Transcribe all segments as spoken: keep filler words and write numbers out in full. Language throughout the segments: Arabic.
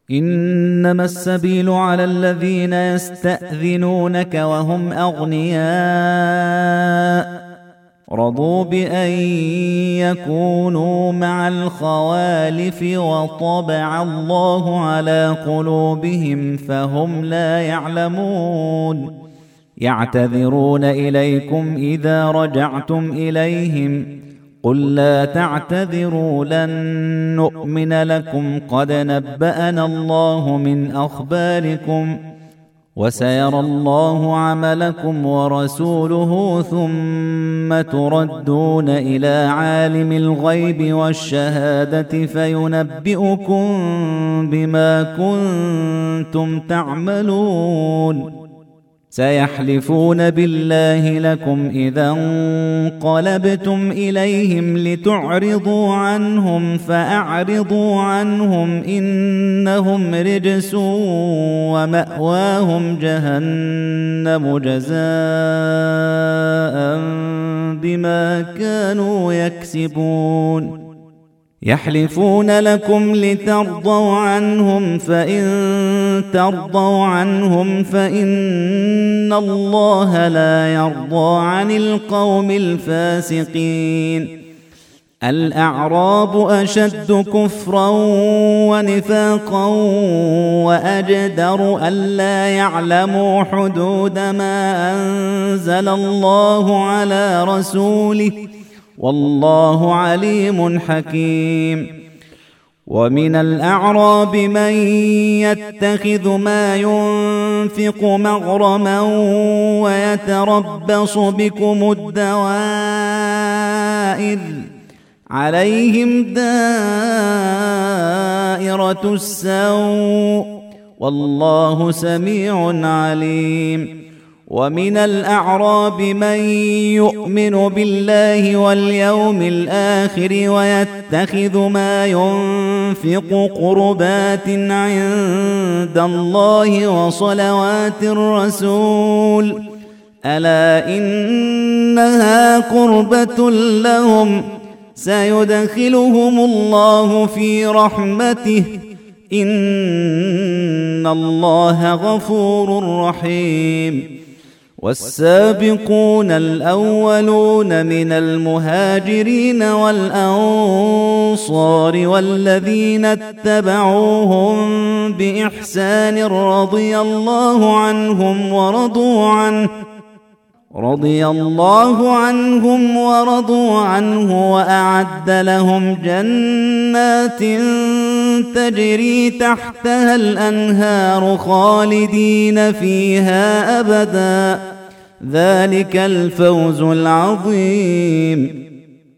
إنما السبيل على الذين يستأذنونك وهم أغنياء رضوا بأن يكونوا مع الخوالف وطبع الله على قلوبهم فهم لا يعلمون يعتذرون إليكم إذا رجعتم إليهم قل لا تعتذروا لن نؤمن لكم قد نبأنا الله من أخباركم وسيرى الله عملكم ورسوله ثم تردون إلى عالم الغيب والشهادة فينبئكم بما كنتم تعملون سيحلفون بالله لكم إذا انقلبتم إليهم لتعرضوا عنهم فأعرضوا عنهم إنهم رجس ومأواهم جهنم جزاء بما كانوا يكسبون يحلفون لكم لترضوا عنهم فإن ترضوا عنهم فإن الله لا يرضى عن القوم الفاسقين الأعراب أشد كفرا ونفاقا وأجدر ألا يعلموا حدود ما أنزل الله على رسوله والله عليم حكيم ومن الأعراب من يتخذ ما ينفق مغرما ويتربص بكم الدوائر عليهم دائرة السوء والله سميع عليم ومن الأعراب من يؤمن بالله واليوم الآخر ويتخذ ما ينفق قربات عند الله وصلوات الرسول ألا إنها قربة لهم سيدخلهم الله في رحمته إن الله غفور رحيم والسابقون الأولون من المهاجرين والأنصار والذين اتبعوهم بإحسان رضي الله عنهم ورضوا عنه رضي الله عنهم ورضوا عنه وأعد لهم جنات تجري تحتها الأنهار خالدين فيها أبدا ذلك الفوز العظيم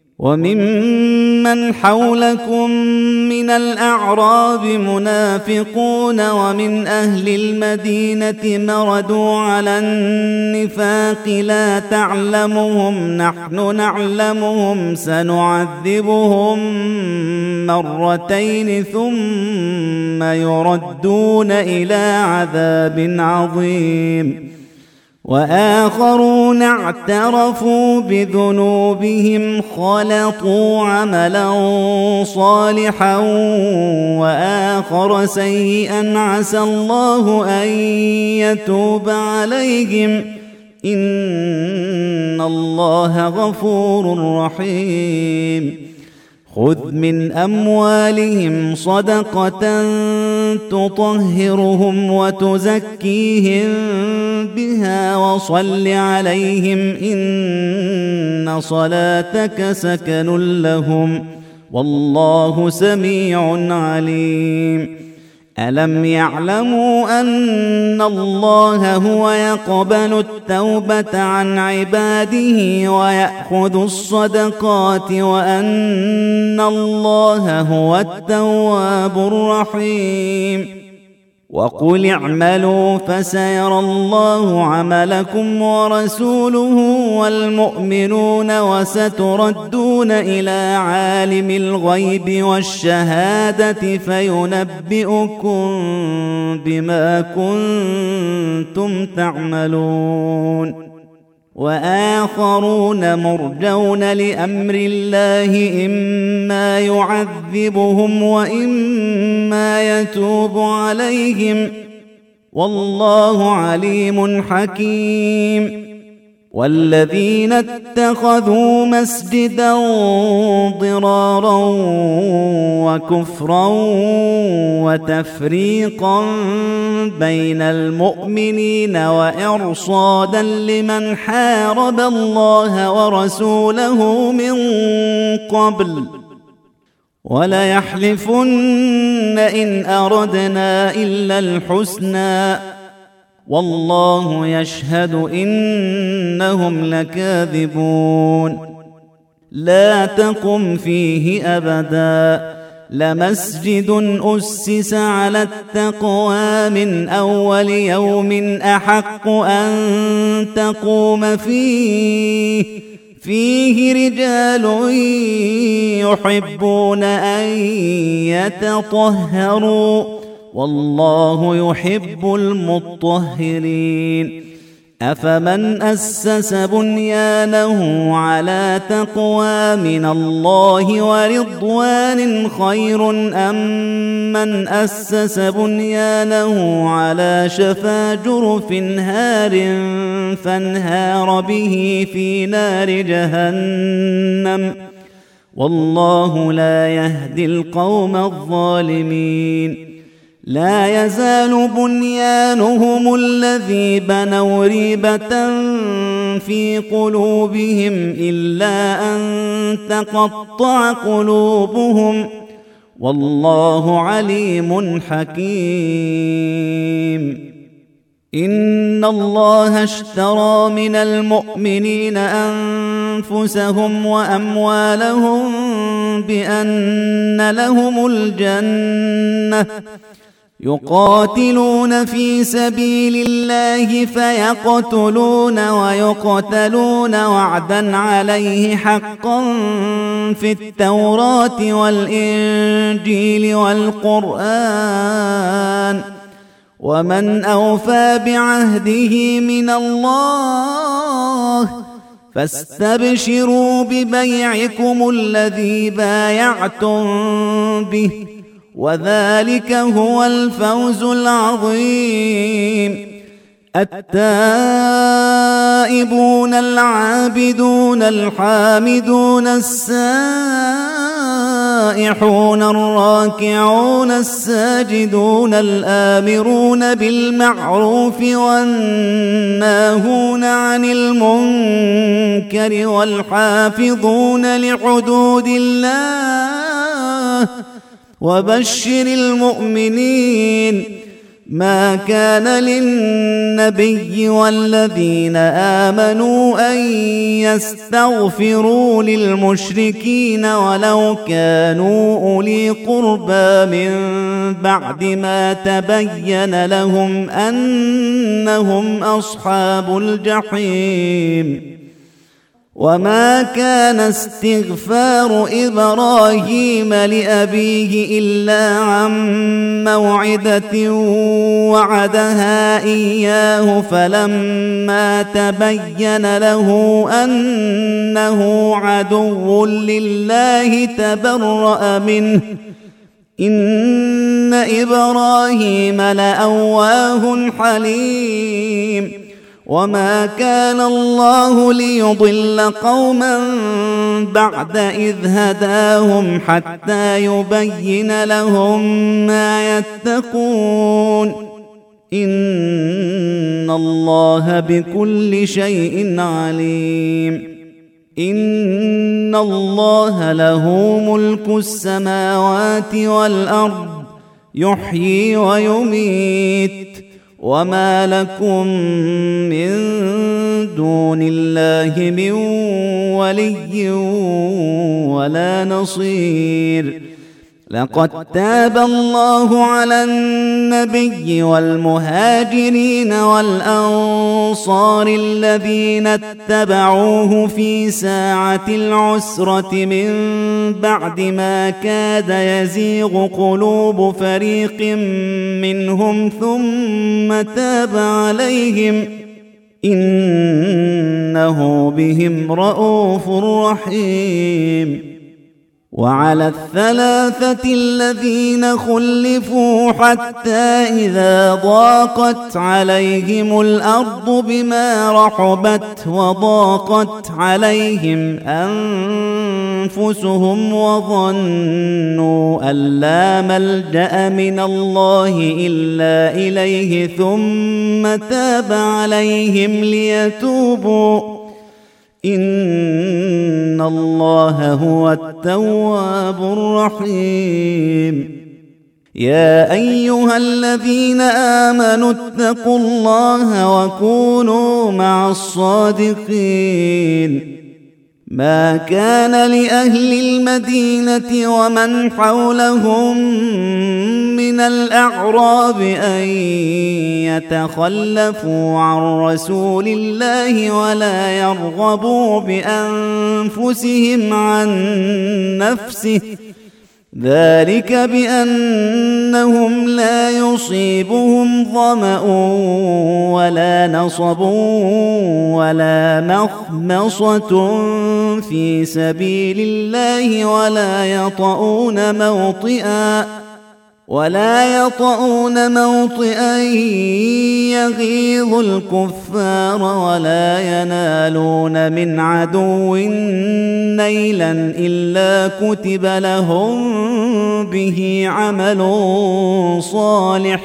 وممن حولكم من الأعراب منافقون ومن أهل المدينة مردوا على النفاق لا تعلمهم نحن نعلمهم سنعذبهم مرتين ثم يردون إلى عذاب عظيم وآخرون اعترفوا بذنوبهم خلطوا عملا صالحا وآخر سيئا عسى الله أن يتوب عليهم إن الله غفور رحيم خذ من أموالهم صدقة تطهرهم وتزكيهم بها وصل عليهم إن صلاتك سكن لهم والله سميع عليم ألم يعلموا أن الله هو يقبل التوبة عن عباده ويأخذ الصدقات وأن الله هو التواب الرحيم وقل اعملوا فسيرى الله عملكم ورسوله والمؤمنون وستردون إلى عالم الغيب والشهادة فينبئكم بما كنتم تعملون وآخرون مرجون لأمر الله إما يعذبهم وإما ما يتوب عليهم، والله عليم حكيم. والذين اتخذوا مسجدا ضرارا وكفرا وتفريقا بين المؤمنين وإرصادا لمن حارب الله ورسوله من قبل وليحلفن إن أردنا إلا الحسنى والله يشهد إنهم لكاذبون. لا تقم فيه أبدا لمسجد أسس على التقوى من أول يوم أحق أن تقوم فيه فيه رجال يحبون أن يتطهروا والله يحب المطهرين. أفمن أسس بنيانه على تقوى من الله ورضوان خير أم من أسس بنيانه على شفا جرف هار فانهار به في نار جهنم والله لا يهدي القوم الظالمين. لا يزال بنيانهم الذي بنوا ريبة في قلوبهم إلا أن تقطع قلوبهم والله عليم حكيم. إن الله اشترى من المؤمنين أنفسهم وأموالهم بأن لهم الجنة يقاتلون في سبيل الله فيقتلون ويقتلون وعدا عليه حقا في التوراة والإنجيل والقرآن ومن أوفى بعهده من الله فاستبشروا ببيعكم الذي بايعتم به وذلك هو الفوز العظيم. التائبون العابدون الحامدون السائحون الراكعون الساجدون الآمرون بالمعروف والناهون عن المنكر والحافظون لحدود الله وبشر المؤمنين. ما كان للنبي والذين آمنوا أن يستغفروا للمشركين ولو كانوا أولي قربى من بعد ما تبين لهم أنهم أصحاب الجحيم. وما كان استغفار إبراهيم لأبيه إلا عن موعدة وعدها إياه فلما تبين له أنه عدو لله تبرأ منه إن إبراهيم لأواه حليم. وما كان الله ليضل قوما بعد إذ هداهم حتى يبين لهم ما يتقون إن الله بكل شيء عليم. إن الله له ملك السماوات والأرض يحيي ويميت وما لكم من دون الله من ولي ولا نصير. لقد تاب الله على النبي والمهاجرين والأنصار الذين اتبعوه في ساعة العسرة من بعد ما كاد يزيغ قلوب فريق منهم ثم تاب عليهم إنه بهم رءوف رحيم. وعلى الثلاثة الذين خلفوا حتى إذا ضاقت عليهم الأرض بما رحبت وضاقت عليهم أنفسهم وظنوا أن لا ملجأ من الله إلا إليه ثم تاب عليهم ليتوبوا إن الله هو التواب الرحيم. يا أيها الذين آمنوا اتقوا الله وكونوا مع الصادقين. ما كان لأهل المدينة ومن حولهم من الأعراب أن يتخلفوا عن رسول الله ولا يرغبوا بأنفسهم عن نفسه، ذلك بأنهم لا يصيبهم ظمأ ولا نصب ولا مخمصة في سبيل الله ولا يطؤون موطئا ولا يطؤون موطئا يغيظ الكفار ولا ينالون من عدو نيلا إلا كتب لهم به عمل صالح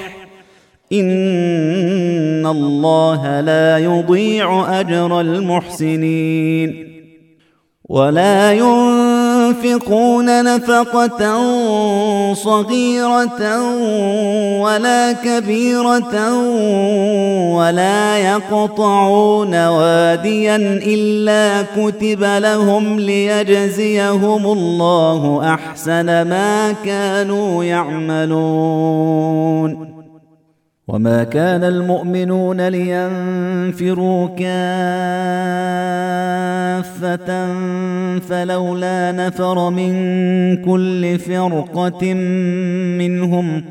إن الله لا يضيع أجر المحسنين. ولا ينفقون نفقة صغيرة ولا كبيرة ولا يقطعون واديا إلا كتب لهم ليجزيهم الله أحسن ما كانوا يعملون. وما كان المؤمنون لينفروا كافة فلولا نفر من كل فرقة منهم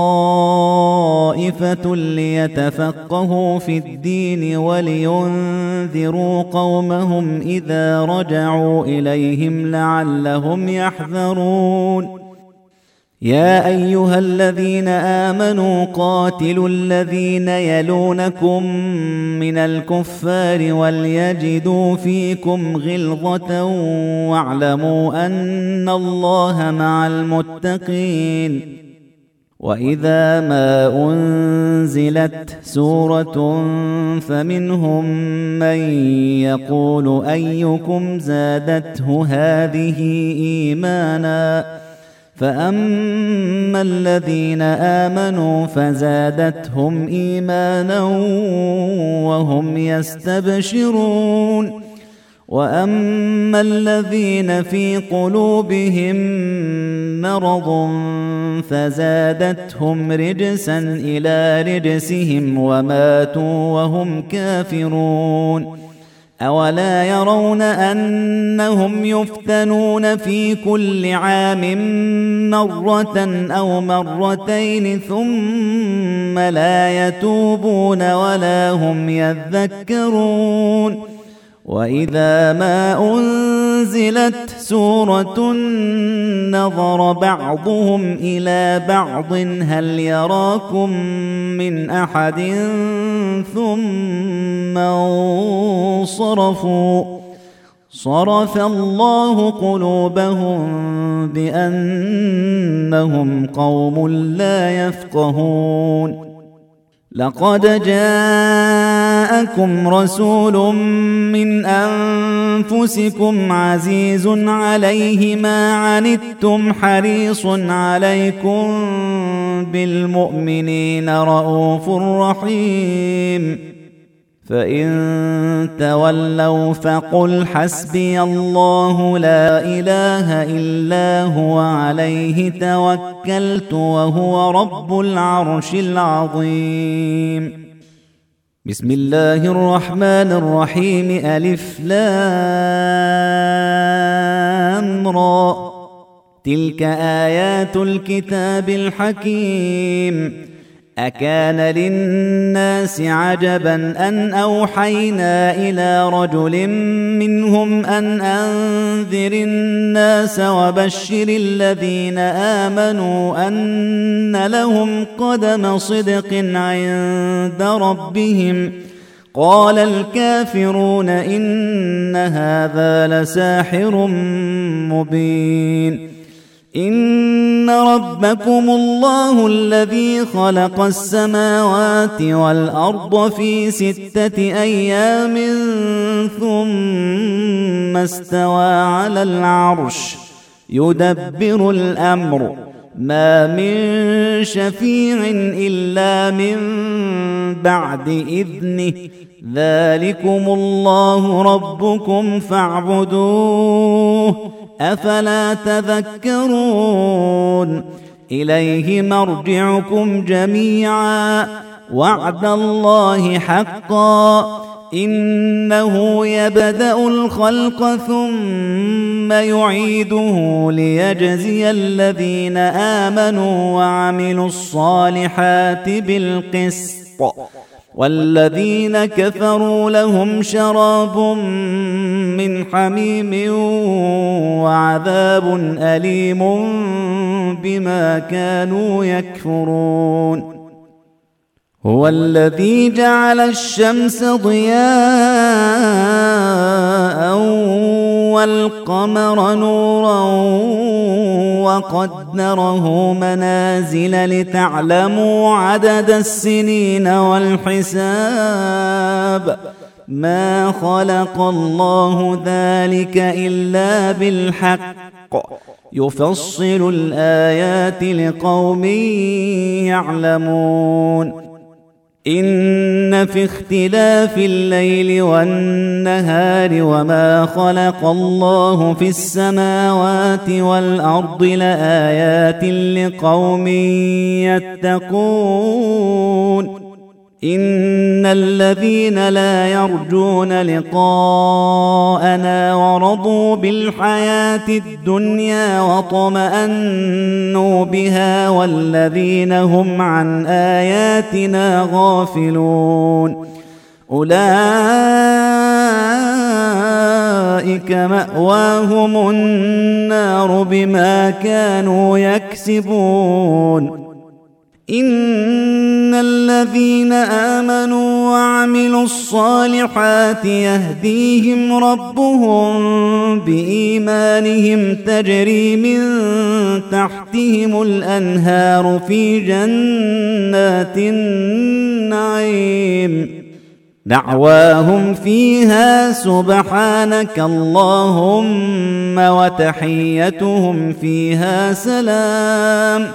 طائفة ليتفقهوا في الدين ولينذروا قومهم إذا رجعوا إليهم لعلهم يحذرون. يا أيها الذين آمنوا قاتلوا الذين يلونكم من الكفار وليجدوا فيكم غلظة واعلموا أن الله مع المتقين. وإذا ما أنزلت سورة فمنهم من يقول أيكم زادته هذه إيمانا فأما الذين آمنوا فزادتهم إيمانا وهم يستبشرون وأما الذين في قلوبهم مرض فزادتهم رجسا إلى رجسهم وماتوا وهم كافرون. أولا يرون أنهم يفتنون في كل عام مرة أو مرتين ثم لا يتوبون ولا هم يذكرون. وإذا ما أنزلت سورة نظر بعضهم إلى بعض هل يراكم من أحد ثم انصرفوا صرف الله قلوبهم بأنهم قوم لا يفقهون. لقد جاءكم رسول من أنفسكم عزيز عليه ما عنتم حريص عليكم بالمؤمنين رؤوف رحيم. فإن تولوا فقل حسبي الله لا إله إلا هو عليه توكلت وهو رب العرش العظيم. بسم الله الرحمن الرحيم. ألف لام را تلك آيات الكتاب الحكيم أكان للناس عجبا أن أوحينا إلى رجل منهم أن أنذر الناس وبشر الذين آمنوا أن لهم قدم صدق عند ربهم قال الكافرون إن هذا لساحر مبين إن ربكم الله الذي خلق السماوات والأرض في ستة أيام ثم استوى على العرش يدبر الأمر ما من شفيع إلا من بعد إذنه ذلكم الله ربكم فاعبدوه أفلا تذكرون إليه مرجعكم جميعا وعد الله حقا إنه يبدأ الخلق ثم يعيده ليجزي الذين آمنوا وعملوا الصالحات بالقسط والذين كفروا لهم شراب من حميم وعذاب أليم بما كانوا يكفرون هو الذي جعل الشمس ضياء والقمر نورا وقدره منازل لتعلموا عدد السنين والحساب ما خلق الله ذلك إلا بالحق يفصل الآيات لقوم يعلمون إن في اختلاف الليل والنهار وما خلق الله في السماوات والأرض لآيات لقوم يتقون إن الذين لا يرجون لقاءنا ورضوا بالحياة الدنيا وطمأنوا بها والذين هم عن آياتنا غافلون أولئك مأواهم النار بما كانوا يكسبون إن الذين آمنوا وعملوا الصالحات يهديهم ربهم بإيمانهم تجري من تحتهم الأنهار في جنات النعيم دعواهم فيها سبحانك اللهم وتحيتهم فيها سلام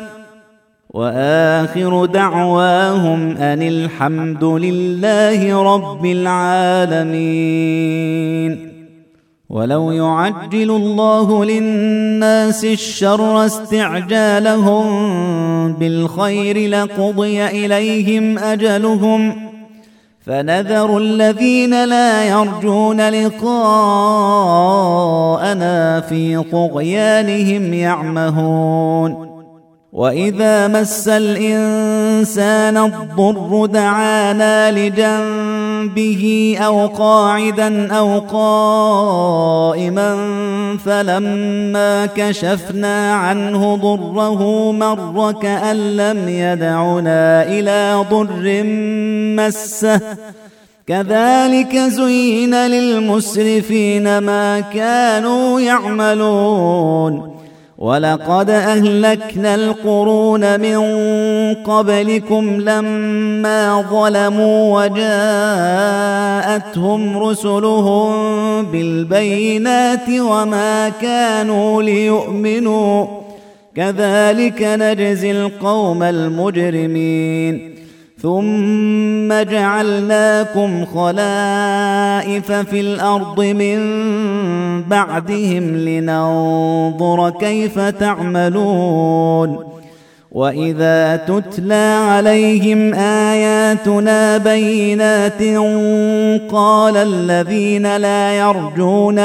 وآخر دعواهم أن الحمد لله رب العالمين ولو يعجل الله للناس الشر استعجالهم بالخير لقضي إليهم أجلهم فنذر الذين لا يرجون لقاءنا في طغيانهم يعمهون وإذا مس الإنسان الضر دعانا لجنبه أو قاعدا أو قائما فلما كشفنا عنه ضره مر كأن لم يدعنا إلى ضر مسه كذلك زين للمسرفين ما كانوا يعملون ولقد أهلكنا القرون من قبلكم لما ظلموا وجاءتهم رسلهم بالبينات وما كانوا ليؤمنوا كذلك نجزي القوم المجرمين ثم جعلناكم خلائف في الأرض من بعدهم لننظر كيف تعملون وإذا تتلى عليهم آياتنا بينات قال الذين لا يرجون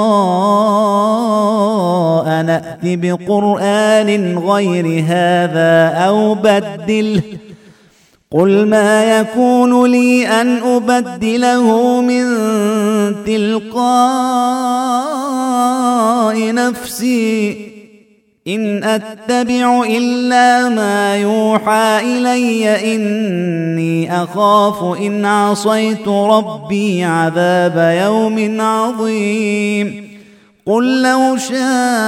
لقاء نأت بقرآن غير هذا أو بدله قل ما يكون لي أن أبدله من تلقاء نفسي إن أتبع إلا ما يوحى إلي إني أخاف إن عصيت ربي عذاب يوم عظيم قل لو شاء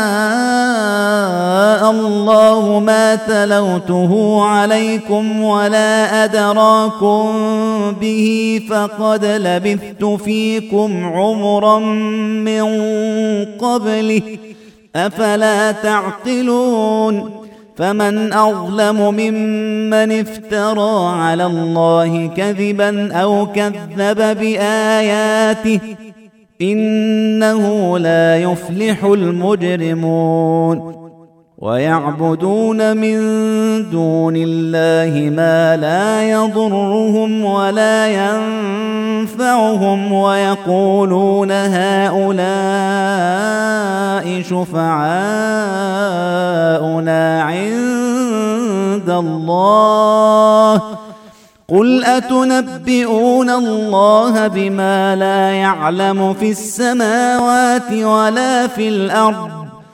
الله ما تلوته عليكم ولا أدراكم به فقد لبثت فيكم عمرا من قبله أفلا تعقلون فمن أظلم ممن افترى على الله كذبا أو كذب بآياته إنه لا يفلح المجرمون ويعبدون من دون الله ما لا يضرهم ولا ينفعهم ويقولون هؤلاء شفعاؤنا عند الله قل أتنبئون الله بما لا يعلم في السماوات ولا في الأرض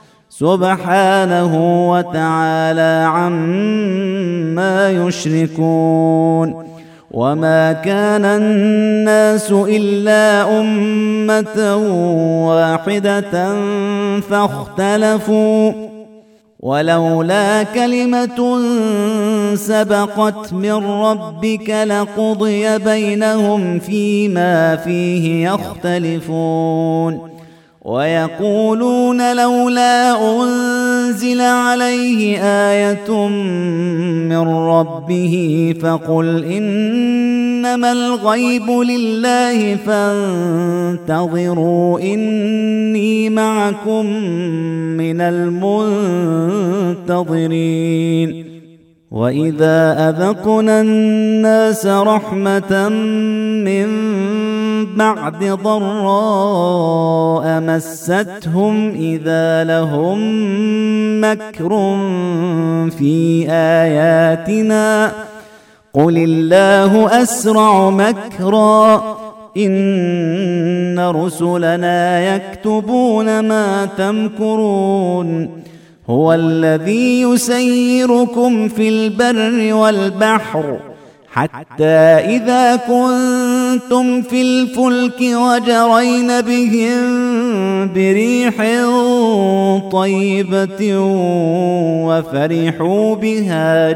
سبحانه وتعالى عما يشركون وما كان الناس إلا أمة واحدة فاختلفوا ولولا كلمة سبقت من ربك لقضي بينهم فيما فيه يختلفون ويقولون لولا أنزل عليه آية من ربه فقل إنما الغيب لله فانتظروا إني معكم من المنتظرين وإذا أذقنا الناس رحمة من بعد ضراء مستهم إذا لهم مكر في آياتنا قل الله أسرع مكرا إن رسلنا يكتبون ما تمكرون هو الذي يسيركم في البر والبحر حتى إذا كنتم في الفلك وجرين بهم بريح طيبة وفرحوا بها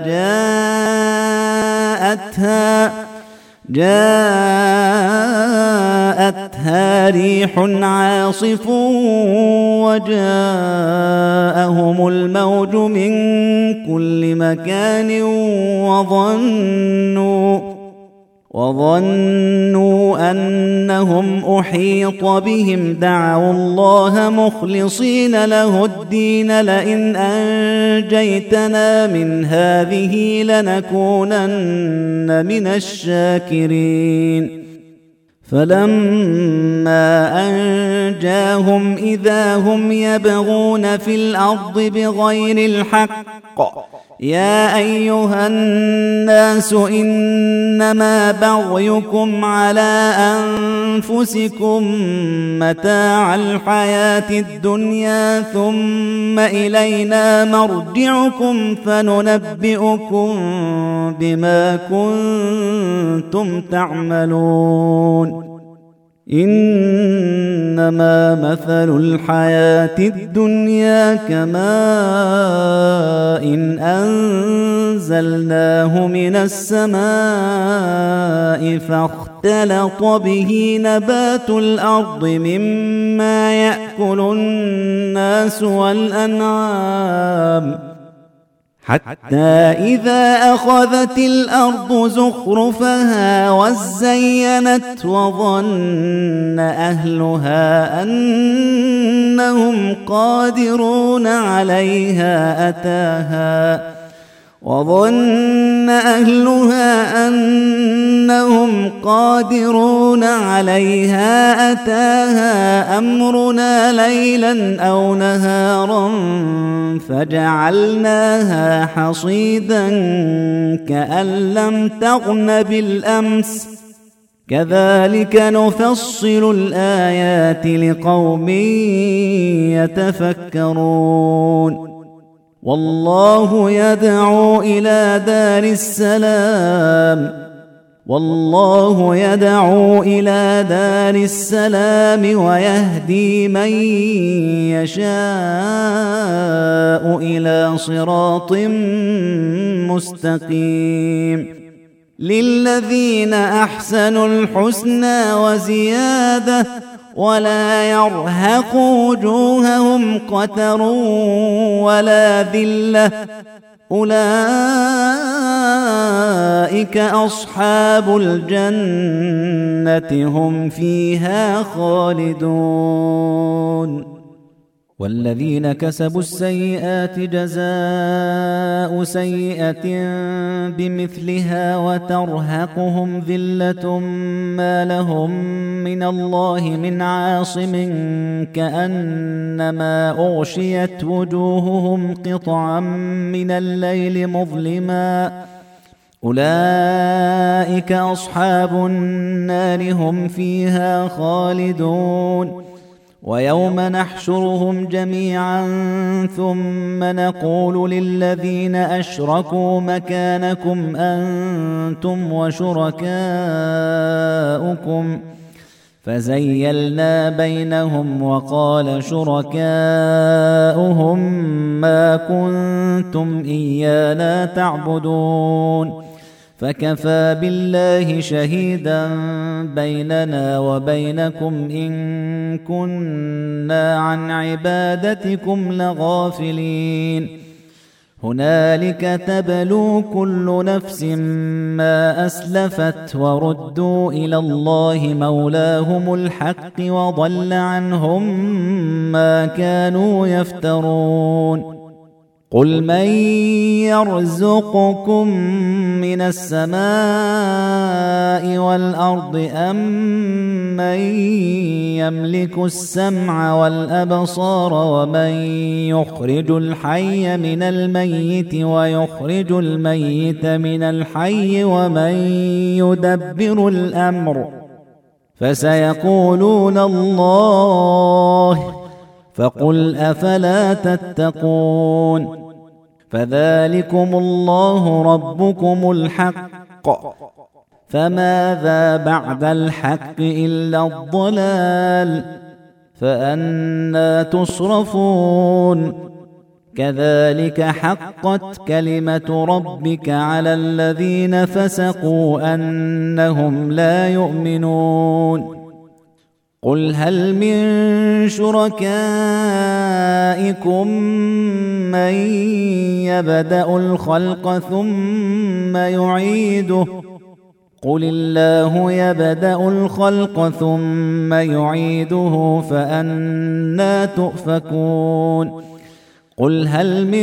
جاءتها جاءتها ريح عاصف وجاءهم الموج من كل مكان وظنوا وظنوا أنهم أحيط بهم دعوا الله مخلصين له الدين لئن أنجيتنا من هذه لنكونن من الشاكرين فلما أنجاهم إذا هم يبغون في الأرض بغير الحق يا أيها الناس إنما بغيكم على أنفسكم متاع الحياة الدنيا ثم إلينا مرجعكم فننبئكم بما كنتم تعملون إنما مثل الحياة الدنيا كماء إن أنزلناه من السماء فاختلط به نبات الأرض مما يأكل الناس والأنعام حتى إذا أخذت الأرض زخرفها وزينت وظن أهلها أنهم قادرون عليها أتاها وظن أهلها أنهم قادرون عليها أتاها أمرنا ليلا أو نهارا فجعلناها حصيدا كأن لم تغن بالأمس كذلك نفصل الآيات لقوم يتفكرون والله يدعو إلى دار السلام والله يدعو إلى دار السلام ويهدي من يشاء إلى صراط مستقيم للذين أحسنوا الحسنى وزيادة ولا يرهق وجوههم قتر ولا ذلة أولئك أصحاب الجنة هم فيها خالدون والذين كسبوا السيئات جزاء سيئة بمثلها وترهقهم ذلة ما لهم من الله من عاصم كأنما أغشيت وجوههم قطعا من الليل مظلما أولئك أصحاب النار هم فيها خالدون ويوم نحشرهم جميعا ثم نقول للذين أشركوا مكانكم أنتم وشركاؤكم فزيلنا بينهم وقال شركاؤهم ما كنتم إيانا تعبدون فكفى بالله شهيدا بيننا وبينكم إن كنا عن عبادتكم لغافلين هنالك تبلو كل نفس ما أسلفت وردوا إلى الله مولاهم الحق وضل عنهم ما كانوا يفترون قل من يرزقكم من السماء والأرض أم من يملك السمع والأبصار ومن يخرج الحي من الميت ويخرج الميت من الحي ومن يدبر الأمر فسيقولون الله فقل أفلا تتقون فذلكم الله ربكم الحق فماذا بعد الحق إلا الضلال فأنى تصرفون كذلك حقت كلمة ربك على الذين فسقوا أنهم لا يؤمنون قل هل من شركائكم من يبدأ الخلق ثم يعيده قل الله يبدأ الخلق ثم يعيده فأنى تؤفكون قل هل من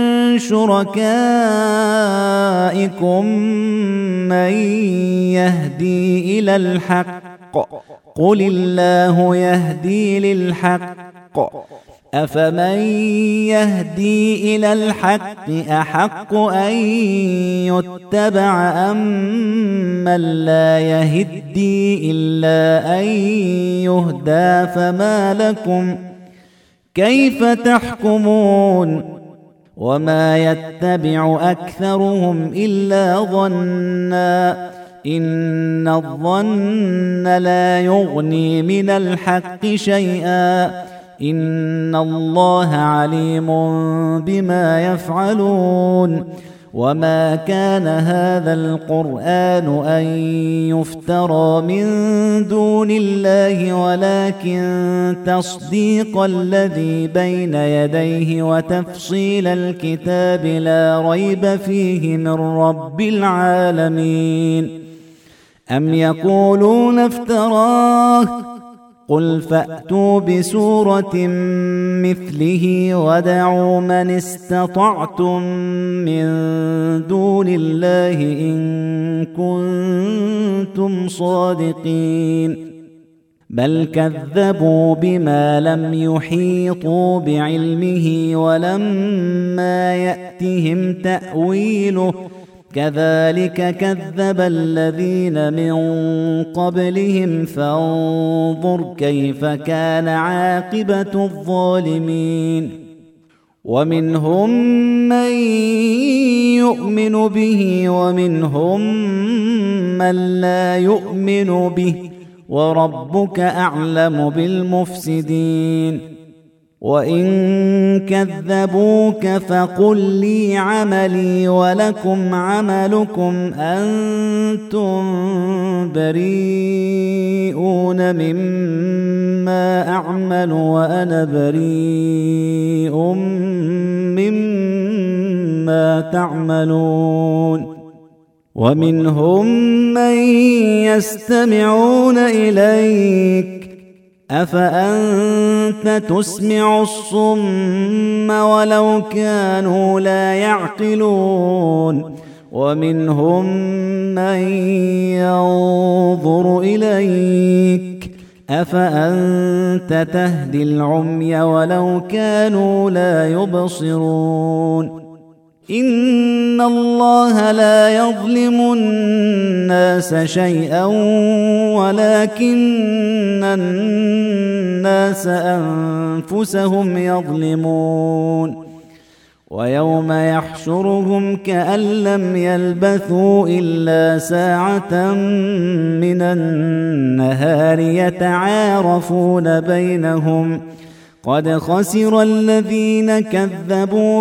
شركائكم من يهدي إلى الحق قل الله يهدي للحق أفمن يهدي إلى الحق أحق أن يتبع أم من لا يهدي إلا أن يهدى فما لكم كيف تحكمون وما يتبع أكثرهم إلا ظنّا إن الظن لا يغني من الحق شيئا إن الله عليم بما يفعلون وما كان هذا القرآن أن يفترى من دون الله ولكن تصديق الذي بين يديه وتفصيل الكتاب لا ريب فيه من رب العالمين أم يقولون افتراه قل فأتوا بسورة مثله وادعوا من استطعتم من دون الله إن كنتم صادقين بل كذبوا بما لم يحيطوا بعلمه ولما يأتهم تأويله كذلك كذب الذين من قبلهم فانظر كيف كان عاقبة الظالمين ومنهم من يؤمن به ومنهم من لا يؤمن به وربك أعلم بالمفسدين وإن كذبوك فقل لي عملي ولكم عملكم أنتم بريئون مما أعمل وأنا بريء مما تعملون ومنهم من يستمعون إليك أفأنت تسمع الصم ولو كانوا لا يعقلون ومنهم من ينظر إليك أفأنت تهدي العمي ولو كانوا لا يبصرون إن الله لا يظلم الناس شيئا ولكن الناس أنفسهم يظلمون ويوم يحشرهم كأن لم يلبثوا إلا ساعة من النهار يتعارفون بينهم قد خسر الذين كذبوا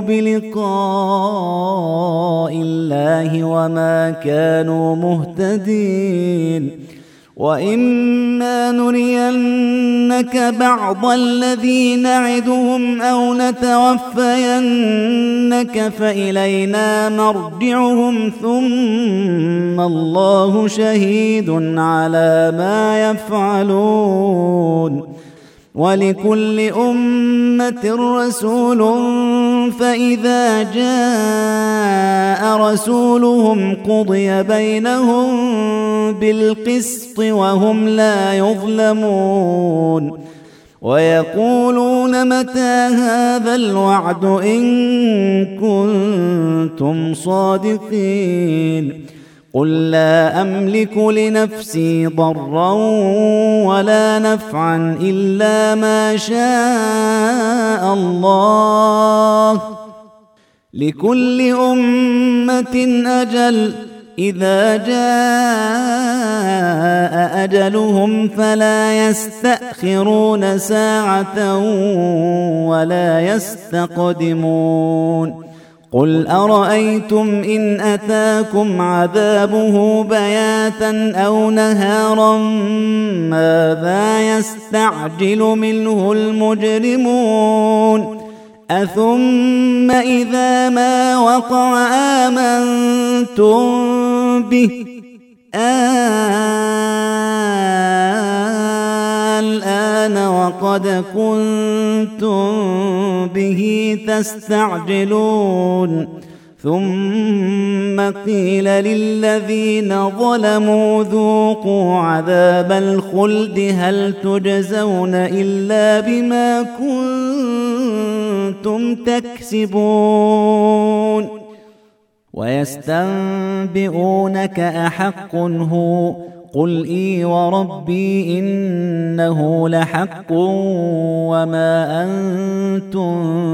بلقاء الله وما كانوا مهتدين وإما نرينك بعض الذي نعدهم أو نتوفينك فإلينا مرجعهم ثم الله شهيد على ما يفعلون ولكل أمة رسول فإذا جاء رسولهم قضي بينهم بالقسط وهم لا يظلمون ويقولون متى هذا الوعد إن كنتم صادقين قل لا أملك لنفسي ضرا ولا نفعا إلا ما شاء الله لكل أمة أجل إذا جاء أجلهم فلا يستأخرون ساعة ولا يستقدمون قل أرأيتم إن أتاكم عذابه بياتا أو نهارا ماذا يستعجل منه المجرمون أثم إذا ما وقع آمنتم به الآن وقد كنتم به تستعجلون ثم قيل للذين ظلموا ذوقوا عذاب الخلد هل تجزون إلا بما كنتم تكسبون ويستنبئونك أحق هو قل إي وربي إنه لحق وما أنتم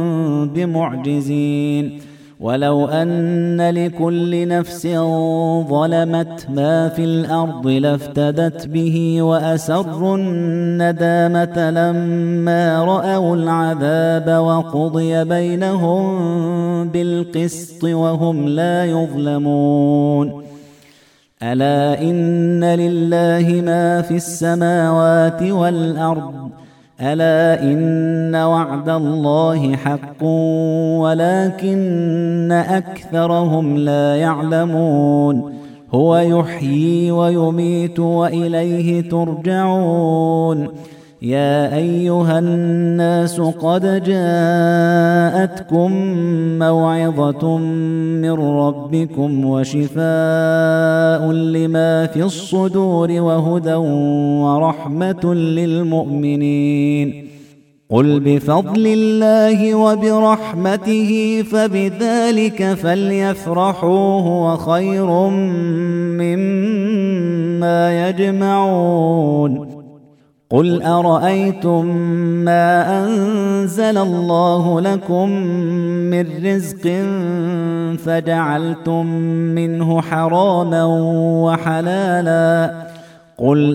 بمعجزين ولو أن لكل نفس ظلمت ما في الأرض لافتدت به وأسروا الندامة لما رأوا العذاب وقضي بينهم بالقسط وهم لا يظلمون ألا إن لله ما في السماوات والأرض ألا إن وعد الله حق ولكن أكثرهم لا يعلمون هو يحيي ويميت وإليه ترجعون يا أيها الناس قد جاءتكم موعظة من ربكم وشفاء لما في الصدور وهدى ورحمة للمؤمنين. قل بفضل الله وبرحمته فبذلك فليفرحوا هو خير مما يجمعون. قل أرأيتم ما أنزل الله لكم من رزق فجعلتم منه حراما وحلالا قل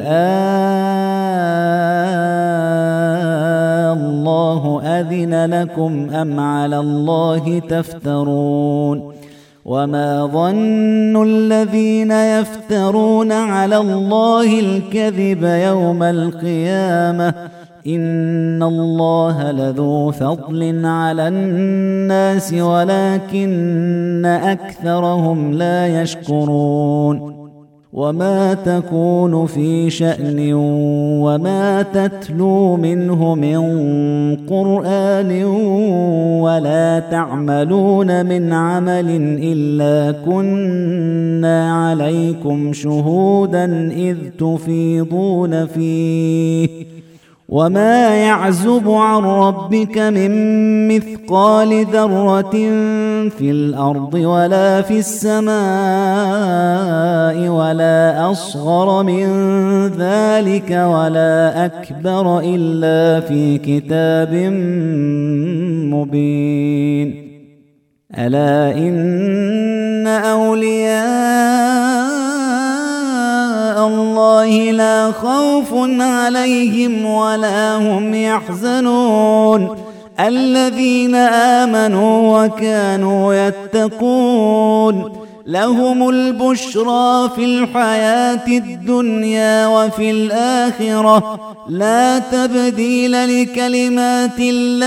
آه الله أذن لكم أم على الله تفترون. وما ظن الذين يفترون على الله الكذب يوم القيامة إن الله لذو فضل على الناس ولكن أكثرهم لا يشكرون. وما تكون في شأن وما تتلو منه من قرآن ولا تعملون من عمل إلا كنا عليكم شهودا إذ تفيضون فيه. وما يعزب عن ربك من مثقال ذرة في الأرض ولا في السماء ولا أصغر من ذلك ولا أكبر إلا في كتاب مبين. ألا إن أولياء الله لا خوف عليهم ولا هم يحزنون الذين آمنوا وكانوا يتقون. لهم البشرى في الحياة الدنيا وفي الآخرة لا تبديل لكلمات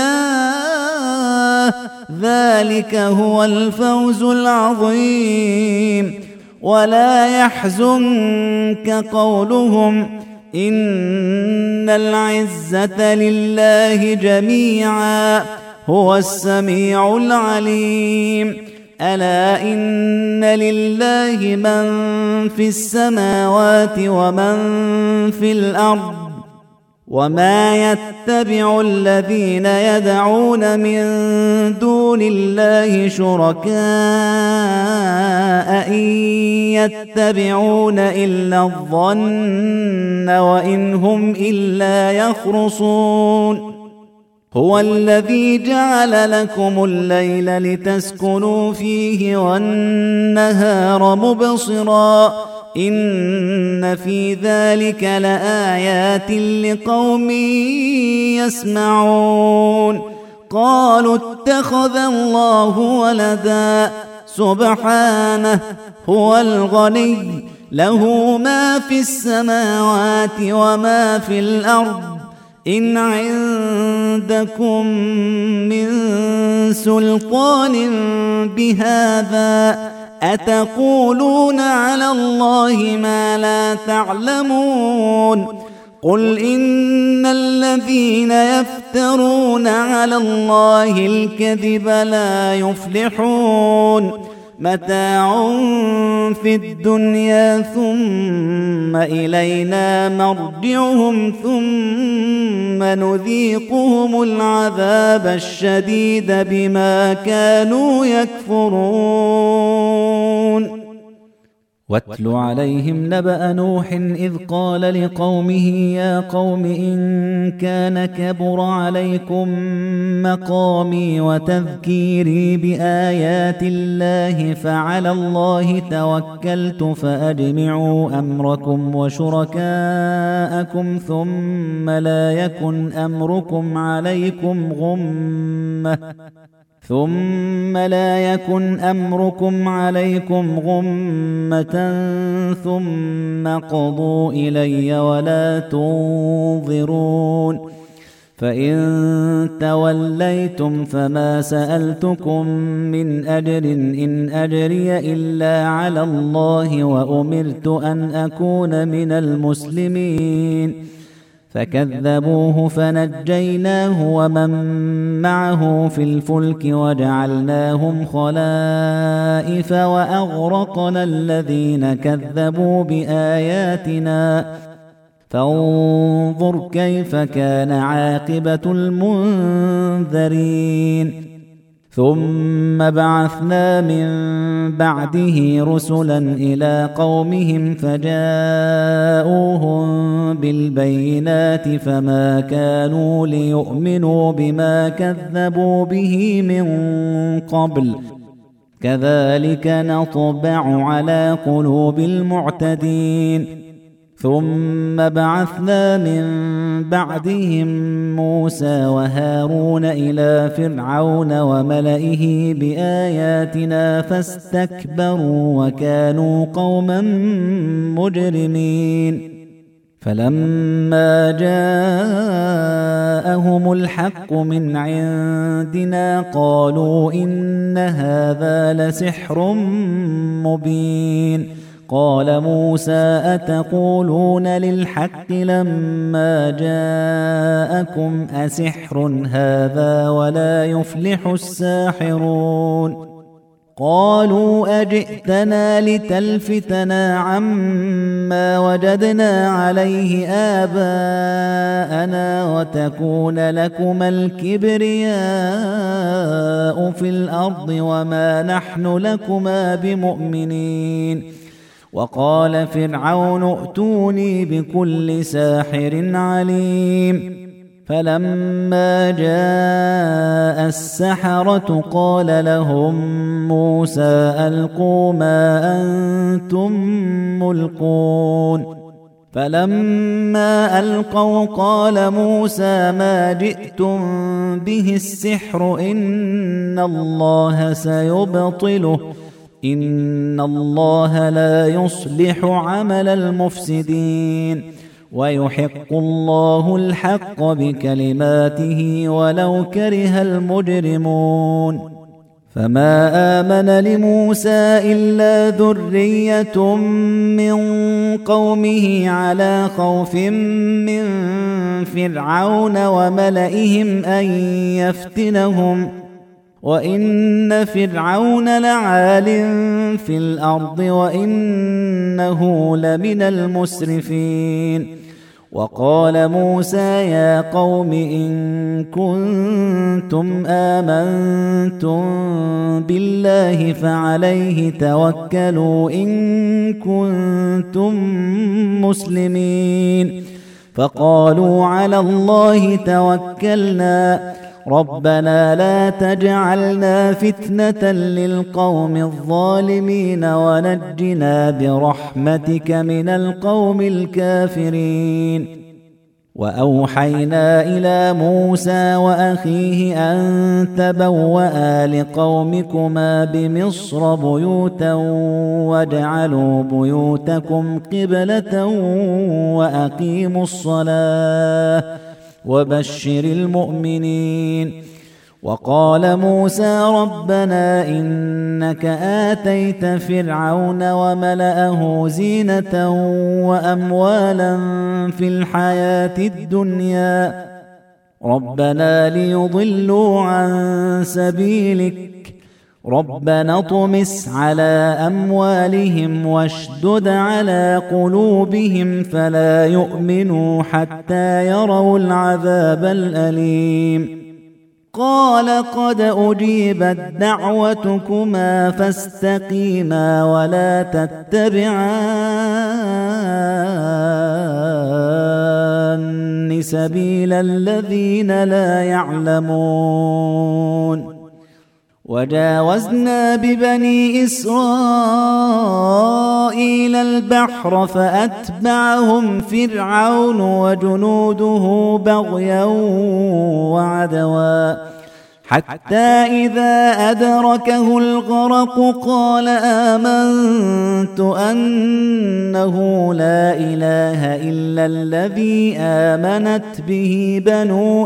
الله ذلك هو الفوز العظيم. ولا يحزنك قولهم إن العزة لله جميعا هو السميع العليم. ألا إن لله من في السماوات ومن في الأرض وما يتبع الذين يدعون من دون الله شركاء إن يتبعون إلا الظن وإن هم إلا يخرصون. هو الذي جعل لكم الليل لتسكنوا فيه والنهار مبصرا إن في ذلك لآيات لقوم يسمعون. قالوا اتخذ الله ولدا سبحانه هو الغني له ما في السماوات وما في الأرض إن عندكم من سلطان بهذا أتقولون على الله ما لا تعلمون. قل إن الذين يفترون على الله الكذب لا يفلحون. متاع في الدنيا ثم إلينا مرجعهم ثم نذيقهم العذاب الشديد بما كانوا يكفرون. واتل عليهم نبأ نوح إذ قال لقومه يا قوم إن كان كبر عليكم مقامي وتذكيري بآيات الله فعلى الله توكلت فأجمعوا أمركم وشركاءكم ثم لا يكن أمركم عليكم غمة ثم لا يكن أمركم عليكم غمة ثم قضوا إلي ولا تنظرون. فإن توليتم فما سألتكم من أجر إن أجري إلا على الله وأمرت أن أكون من المسلمين. فكذبوه فنجيناه ومن معه في الفلك وجعلناهم خلائف وأغرقنا الذين كذبوا بآياتنا فانظر كيف كان عاقبة المنذرين ثم بعثنا من بعده رسلا إلى قومهم فجاءوهم بالبينات فما كانوا ليؤمنوا بما كذبوا به من قبل كذلك نطبع على قلوب المعتدين ثم بعثنا من بعدهم موسى وهارون إلى فرعون وملئه بآياتنا فاستكبروا وكانوا قوما مجرمين فلما جاءهم الحق من عندنا قالوا إن هذا لسحر مبين قال موسى أتقولون للحق لما جاءكم أسحر هذا ولا يفلح الساحرون قالوا أجئتنا لتلفتنا عما وجدنا عليه آباءنا وتكون لكما الكبرياء في الأرض وما نحن لكما بمؤمنين وقال فرعون ائتوني بكل ساحر عليم فلما جاء السحرة قال لهم موسى ألقوا ما أنتم ملقون فلما ألقوا قال موسى ما جئتم به السحر إن الله سيبطله إن الله لا يصلح عمل المفسدين ويحق الله الحق بكلماته ولو كره المجرمون فما آمن لموسى إلا ذرية من قومه على خوف من فرعون وملئهم أن يفتنهم وإن فرعون لعال في الأرض وإنه لمن المسرفين وقال موسى يا قوم إن كنتم آمنتم بالله فعليه توكلوا إن كنتم مسلمين فقالوا على الله توكلنا ربنا لا تجعلنا فتنة للقوم الظالمين ونجنا برحمتك من القوم الكافرين وأوحينا إلى موسى وأخيه أن تبوأ لقومكما بمصر بيوتا واجعلوا بيوتكم قبلة وأقيموا الصلاة وبشر المؤمنين وقال موسى ربنا إنك آتيت فرعون وملأه زينة وأموالا في الحياة الدنيا ربنا ليضلوا عن سبيلك ربنا اطمس على أموالهم واشدد على قلوبهم فلا يؤمنوا حتى يروا العذاب الأليم قال قد أجيبت دعوتكما فاستقيما ولا تتبعان سبيل الذين لا يعلمون وجاوزنا ببني إسرائيل البحر فأتبعهم فرعون وجنوده بغيا وعدوا حتى إذا أدركه الغرق قال آمنت أنه لا إله إلا الذي آمنت به بنو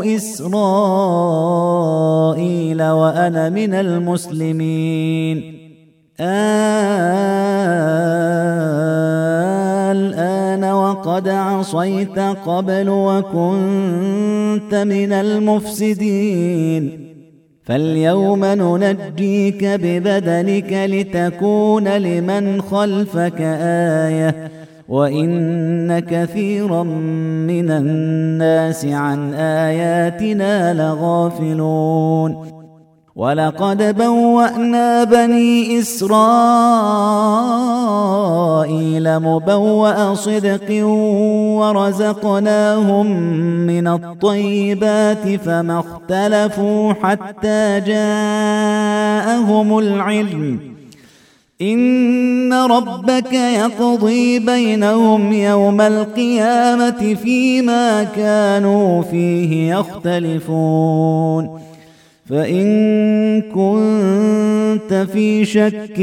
إسرائيل وأنا من المسلمين الآن وقد وقد عصيت قبل وكنت من المفسدين فاليوم ننجيك ببدنك لتكون لمن خلفك آية وإن كثيرا من الناس عن آياتنا لغافلون ولقد بوأنا بني إسرائيل مبوأ صدق ورزقناهم من الطيبات فما اختلفوا حتى جاءهم العلم إن ربك يقضي بينهم يوم القيامة فيما كانوا فيه يختلفون فإن كنت في شك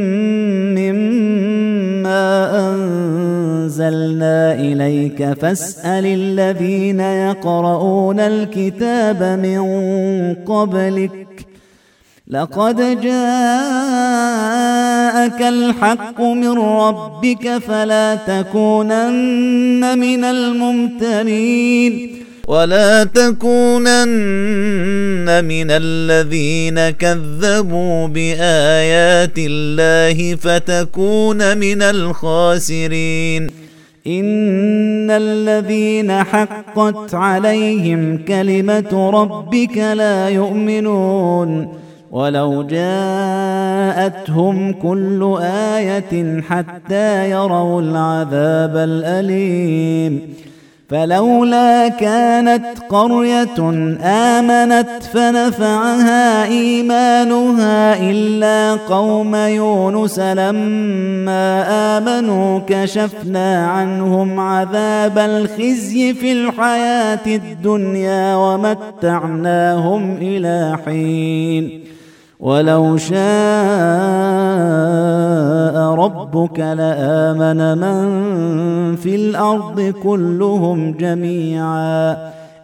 مما أنزلنا إليك فاسأل الذين يقرؤون الكتاب من قبلك لقد جاءك الحق من ربك فلا تكونن من الممترين ولا تكونن من الذين كذبوا بآيات الله فتكون من الخاسرين إن الذين حقت عليهم كلمة ربك لا يؤمنون ولو جاءتهم كل آية حتى يروا العذاب الأليم فلولا كانت قرية آمنت فنفعها إيمانها إلا قوم يونس لما آمنوا كشفنا عنهم عذاب الخزي في الحياة الدنيا ومتعناهم إلى حين ولو شاء ربك لآمن من في الأرض كلهم جميعا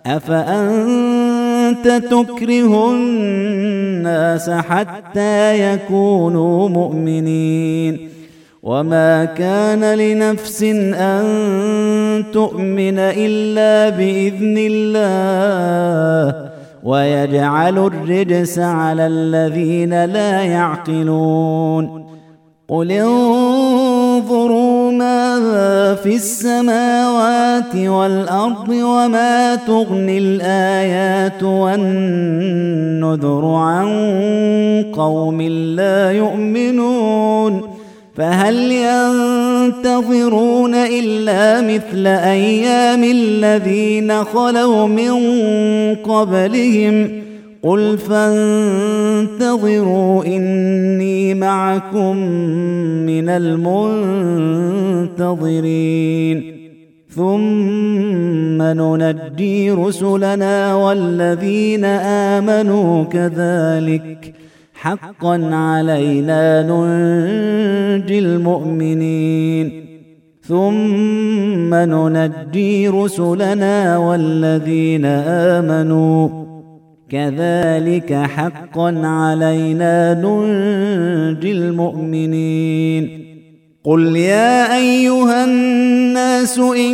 أفأنت تكره الناس حتى يكونوا مؤمنين وما كان لنفس أن تؤمن إلا بإذن الله ويجعل الرجس على الذين لا يعقلون قل انظروا ماذا في السماوات والأرض وما تغني الآيات والنذر عن قوم لا يؤمنون فهل ينتظرون إلا مثل أيام الذين خلوا من قبلهم قل فانتظروا إني معكم من المنتظرين ثم ننجي رسلنا والذين آمنوا كذلك حقا علينا ننجي المؤمنين ثم ننجي رسلنا والذين آمنوا كذلك حقا علينا ننجي المؤمنين قل يا أيها الناس إن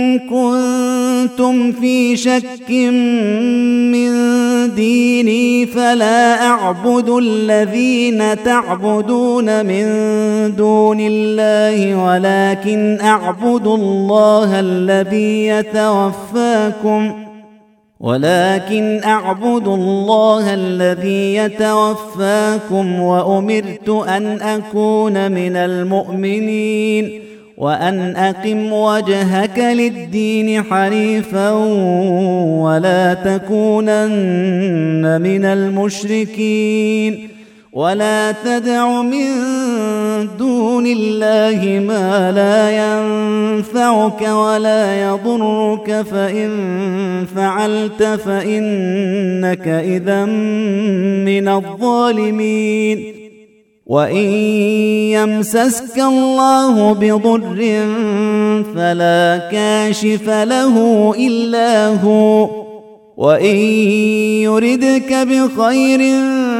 كنتم في شك من ديني فلا أعبد الذين تعبدون من دون الله ولكن أعبد الله الذي يتوفاكم ولكن أعبد الله الذي يتوفاكم وأمرت أن أكون من المؤمنين وأن أقم وجهك للدين حنيفا ولا تكونن من المشركين ولا تدع من دون الله ما لا ينفعك ولا يضرك فإن فعلت فإنك إذا من الظالمين وإن يمسسك الله بضر فلا كاشف له إلا هو وإن يردك بخير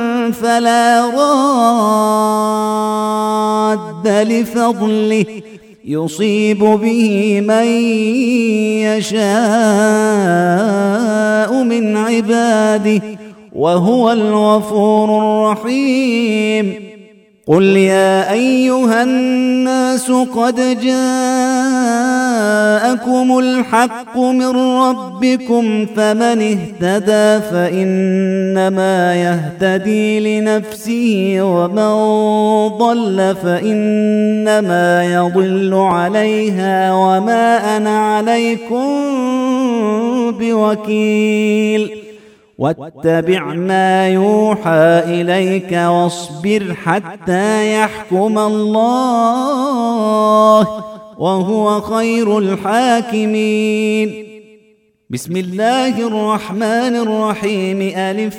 فلا راد لفضله يصيب به من يشاء من عباده وهو الغفور الرحيم. قل يا أيها الناس قد جاءكم الحق من ربكم فمن اهتدى فإنما يهتدي لنفسه ومن ضل فإنما يضل عليها وما أنا عليكم بوكيل. واتبع ما يوحى إليك واصبر حتى يحكم الله وهو خير الحاكمين. بسم الله الرحمن الرحيم. ألف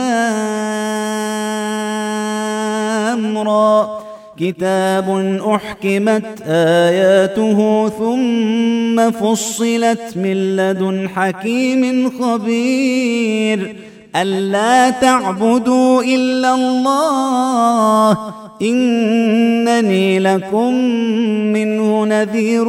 لام را. كتاب أحكمت آياته ثم فصلت من لدن حكيم خبير. ألا تعبدوا إلا الله إنني لكم منه نذير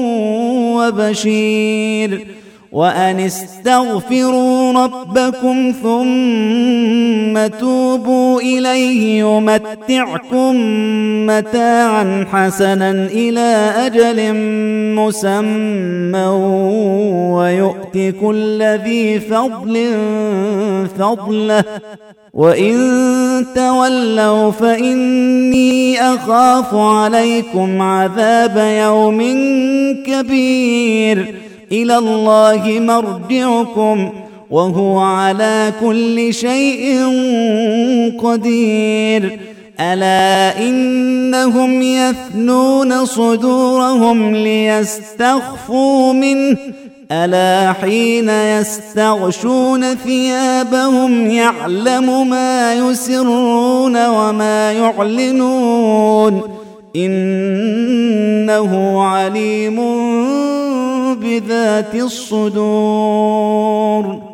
وبشير. وأن استغفروا ربكم ثم توبوا إليه يمتعكم متاعا حسنا إلى أجل مسمى ويؤت كل ذي فضل فضله وإن تولوا فإني أخاف عليكم عذاب يوم كبير. إلى الله مرجعكم وهو على كل شيء قدير. ألا إنهم يثنون صدورهم ليستخفوا منه ألا حين يستغشون ثيابهم يعلم ما يسرون وما يعلنون إنه عليم بذات الصدور.